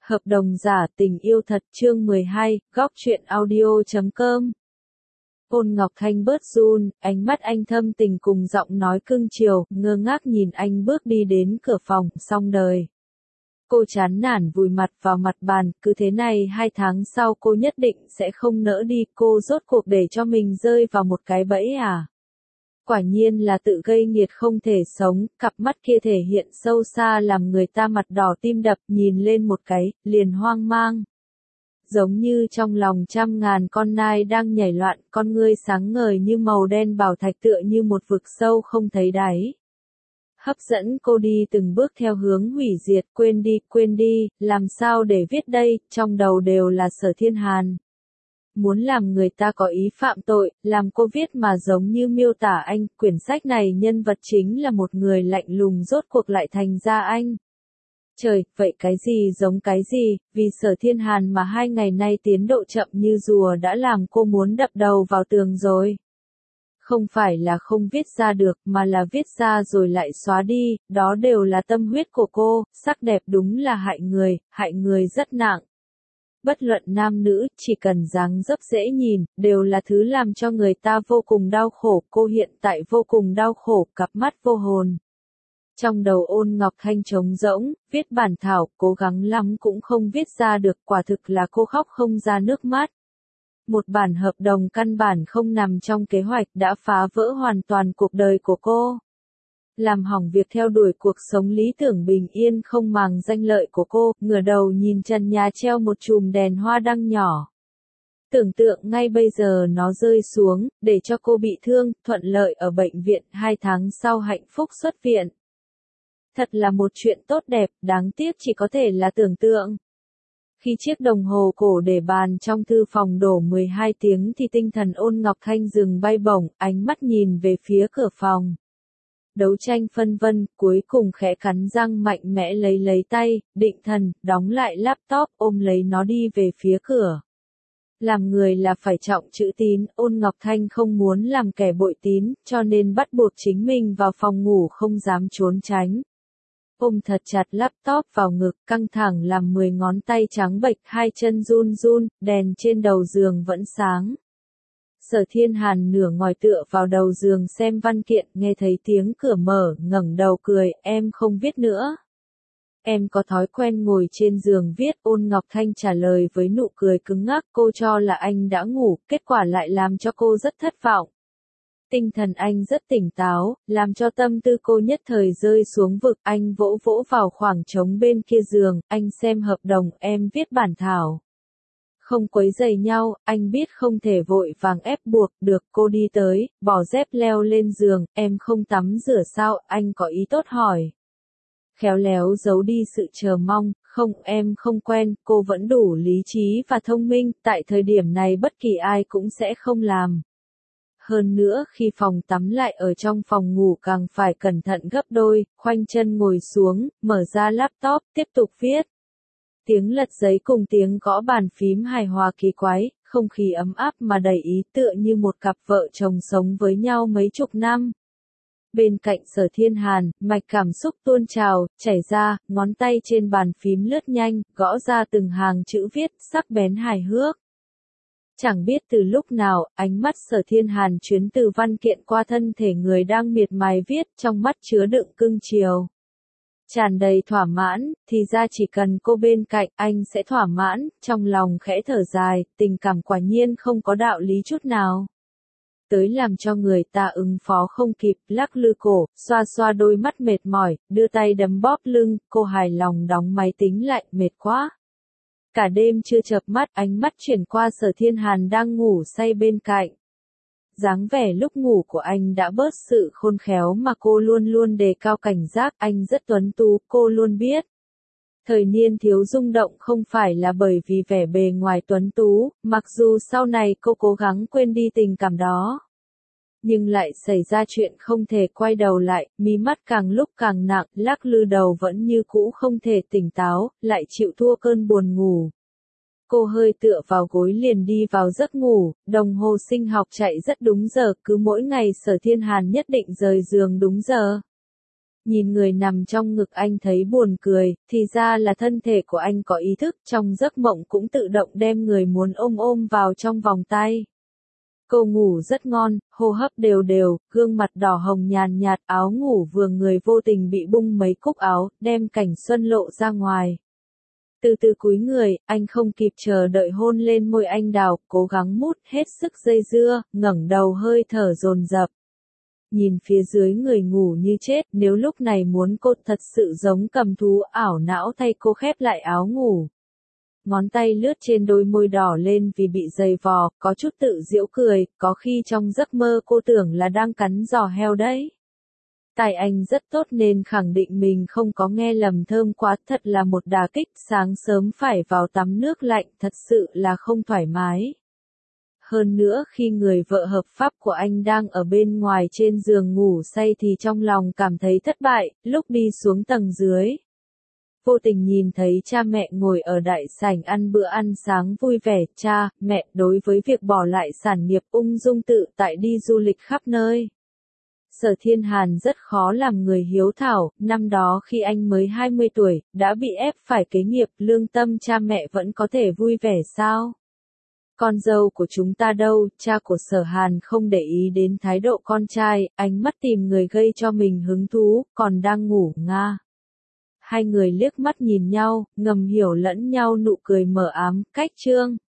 Hợp đồng giả tình yêu thật chương 12, góc truyện audio.com. Ôn Ngọc Thanh bớt run, ánh mắt anh thâm tình cùng giọng nói cưng chiều, ngơ ngác nhìn anh bước đi đến cửa phòng, xong đời. Cô chán nản vùi mặt vào mặt bàn, cứ thế này 2 tháng sau cô nhất định sẽ không nỡ đi, cô rốt cuộc để cho mình rơi vào một cái bẫy à? Quả nhiên là tự gây nghiệt không thể sống, cặp mắt kia thể hiện sâu xa làm người ta mặt đỏ tim đập, nhìn lên một cái, liền hoang mang. Giống như trong lòng trăm ngàn con nai đang nhảy loạn, con ngươi sáng ngời như màu đen bảo thạch tựa như một vực sâu không thấy đáy. Hấp dẫn cô đi từng bước theo hướng hủy diệt, quên đi, làm sao để viết đây, trong đầu đều là Sở Thiên Hàn. Muốn làm người ta có ý phạm tội, làm cô viết mà giống như miêu tả anh, quyển sách này nhân vật chính là một người lạnh lùng rốt cuộc lại thành ra anh. Trời, vậy cái gì giống cái gì, vì Sở Thiên Hàn mà 2 ngày nay tiến độ chậm như rùa đã làm cô muốn đập đầu vào tường rồi. Không phải là không viết ra được mà là viết ra rồi lại xóa đi, đó đều là tâm huyết của cô, sắc đẹp đúng là hại người rất nặng. Bất luận nam nữ, chỉ cần dáng dấp dễ nhìn, đều là thứ làm cho người ta vô cùng đau khổ, cô hiện tại vô cùng đau khổ, cặp mắt vô hồn. Trong đầu Ôn Ngọc Thanh trống rỗng, viết bản thảo, cố gắng lắm cũng không viết ra được, quả thực là cô khóc không ra nước mắt. Một bản hợp đồng căn bản không nằm trong kế hoạch đã phá vỡ hoàn toàn cuộc đời của cô. Làm hỏng việc theo đuổi cuộc sống lý tưởng bình yên không màng danh lợi của cô, ngửa đầu nhìn trần nhà treo một chùm đèn hoa đăng nhỏ. Tưởng tượng ngay bây giờ nó rơi xuống, để cho cô bị thương, thuận lợi ở bệnh viện 2 tháng sau hạnh phúc xuất viện. Thật là một chuyện tốt đẹp, đáng tiếc chỉ có thể là tưởng tượng. Khi chiếc đồng hồ cổ để bàn trong thư phòng đổ 12 tiếng thì tinh thần Ôn Ngọc Thanh dừng bay bổng, ánh mắt nhìn về phía cửa phòng. Đấu tranh phân vân, cuối cùng khẽ cắn răng mạnh mẽ lấy tay, định thần, đóng lại laptop, ôm lấy nó đi về phía cửa. Làm người là phải trọng chữ tín, Ôn Ngọc Thanh không muốn làm kẻ bội tín, cho nên bắt buộc chính mình vào phòng ngủ không dám trốn tránh. Ôm thật chặt laptop vào ngực, căng thẳng làm 10 ngón tay trắng bệch, 2 chân run run, đèn trên đầu giường vẫn sáng. Sở Thiên Hàn nửa ngồi tựa vào đầu giường xem văn kiện, nghe thấy tiếng cửa mở, ngẩng đầu cười, em không viết nữa. Em có thói quen ngồi trên giường viết, Ôn Ngọc Thanh trả lời với nụ cười cứng ngắc, cô cho là anh đã ngủ, kết quả lại làm cho cô rất thất vọng. Tinh thần anh rất tỉnh táo, làm cho tâm tư cô nhất thời rơi xuống vực, anh vỗ vỗ vào khoảng trống bên kia giường, anh xem hợp đồng, em viết bản thảo. Không quấy rầy nhau, anh biết không thể vội vàng ép buộc, được, cô đi tới, bỏ dép leo lên giường, em không tắm rửa sao, anh có ý tốt hỏi. Khéo léo giấu đi sự chờ mong, không, em không quen, cô vẫn đủ lý trí và thông minh, tại thời điểm này bất kỳ ai cũng sẽ không làm. Hơn nữa khi phòng tắm lại ở trong phòng ngủ càng phải cẩn thận gấp đôi, khoanh chân ngồi xuống, mở ra laptop, tiếp tục viết. Tiếng lật giấy cùng tiếng gõ bàn phím hài hòa kỳ quái, không khí ấm áp mà đầy ý tựa như một cặp vợ chồng sống với nhau mấy chục năm. Bên cạnh Sở Thiên Hàn, mạch cảm xúc tuôn trào, chảy ra, ngón tay trên bàn phím lướt nhanh, gõ ra từng hàng chữ viết, sắc bén hài hước. Chẳng biết từ lúc nào, ánh mắt Sở Thiên Hàn chuyến từ văn kiện qua thân thể người đang miệt mài viết, trong mắt chứa đựng cưng chiều. Tràn đầy thỏa mãn, thì ra chỉ cần cô bên cạnh, anh sẽ thỏa mãn, trong lòng khẽ thở dài, tình cảm quả nhiên không có đạo lý chút nào. Tới làm cho người ta ứng phó không kịp, lắc lư cổ, xoa xoa đôi mắt mệt mỏi, đưa tay đấm bóp lưng, cô hài lòng đóng máy tính lại, mệt quá. Cả đêm chưa chợp mắt, ánh mắt chuyển qua Sở Thiên Hàn đang ngủ say bên cạnh. Dáng vẻ lúc ngủ của anh đã bớt sự khôn khéo mà cô luôn luôn đề cao cảnh giác, anh rất tuấn tú, cô luôn biết. Thời niên thiếu rung động không phải là bởi vì vẻ bề ngoài tuấn tú, mặc dù sau này cô cố gắng quên đi tình cảm đó. Nhưng lại xảy ra chuyện không thể quay đầu lại, mí mắt càng lúc càng nặng, lắc lư đầu vẫn như cũ không thể tỉnh táo, lại chịu thua cơn buồn ngủ. Cô hơi tựa vào gối liền đi vào giấc ngủ, đồng hồ sinh học chạy rất đúng giờ, cứ mỗi ngày Sở Thiên Hàn nhất định rời giường đúng giờ. Nhìn người nằm trong ngực anh thấy buồn cười, thì ra là thân thể của anh có ý thức, trong giấc mộng cũng tự động đem người muốn ôm vào trong vòng tay. Cô ngủ rất ngon, hô hấp đều đều, gương mặt đỏ hồng nhàn nhạt, áo ngủ vừa người vô tình bị bung mấy cúc áo, đem cảnh xuân lộ ra ngoài. Từ từ cúi người, anh không kịp chờ đợi hôn lên môi anh đào, cố gắng mút hết sức dây dưa, ngẩng đầu hơi thở dồn dập. Nhìn phía dưới người ngủ như chết, nếu lúc này muốn cô thật sự giống cầm thú ảo não thay cô khép lại áo ngủ. Ngón tay lướt trên đôi môi đỏ lên vì bị dày vò, có chút tự giễu cười, có khi trong giấc mơ cô tưởng là đang cắn giò heo đấy. Tai anh rất tốt nên khẳng định mình không có nghe lầm, thơm quá, thật là một đả kích, sáng sớm phải vào tắm nước lạnh, thật sự là không thoải mái. Hơn nữa khi người vợ hợp pháp của anh đang ở bên ngoài trên giường ngủ say thì trong lòng cảm thấy thất bại, lúc đi xuống tầng dưới. Vô tình nhìn thấy cha mẹ ngồi ở đại sảnh ăn bữa ăn sáng vui vẻ, cha, mẹ đối với việc bỏ lại sản nghiệp ung dung tự tại đi du lịch khắp nơi. Sở Thiên Hàn rất khó làm người hiếu thảo, năm đó khi anh mới 20 tuổi, đã bị ép phải kế nghiệp, lương tâm cha mẹ vẫn có thể vui vẻ sao? Con dâu của chúng ta đâu? Cha của Sở Hàn không để ý đến thái độ con trai, ánh mắt tìm người gây cho mình hứng thú, còn đang ngủ nga. Hai người liếc mắt nhìn nhau, ngầm hiểu lẫn nhau, nụ cười mờ ám, cách chương.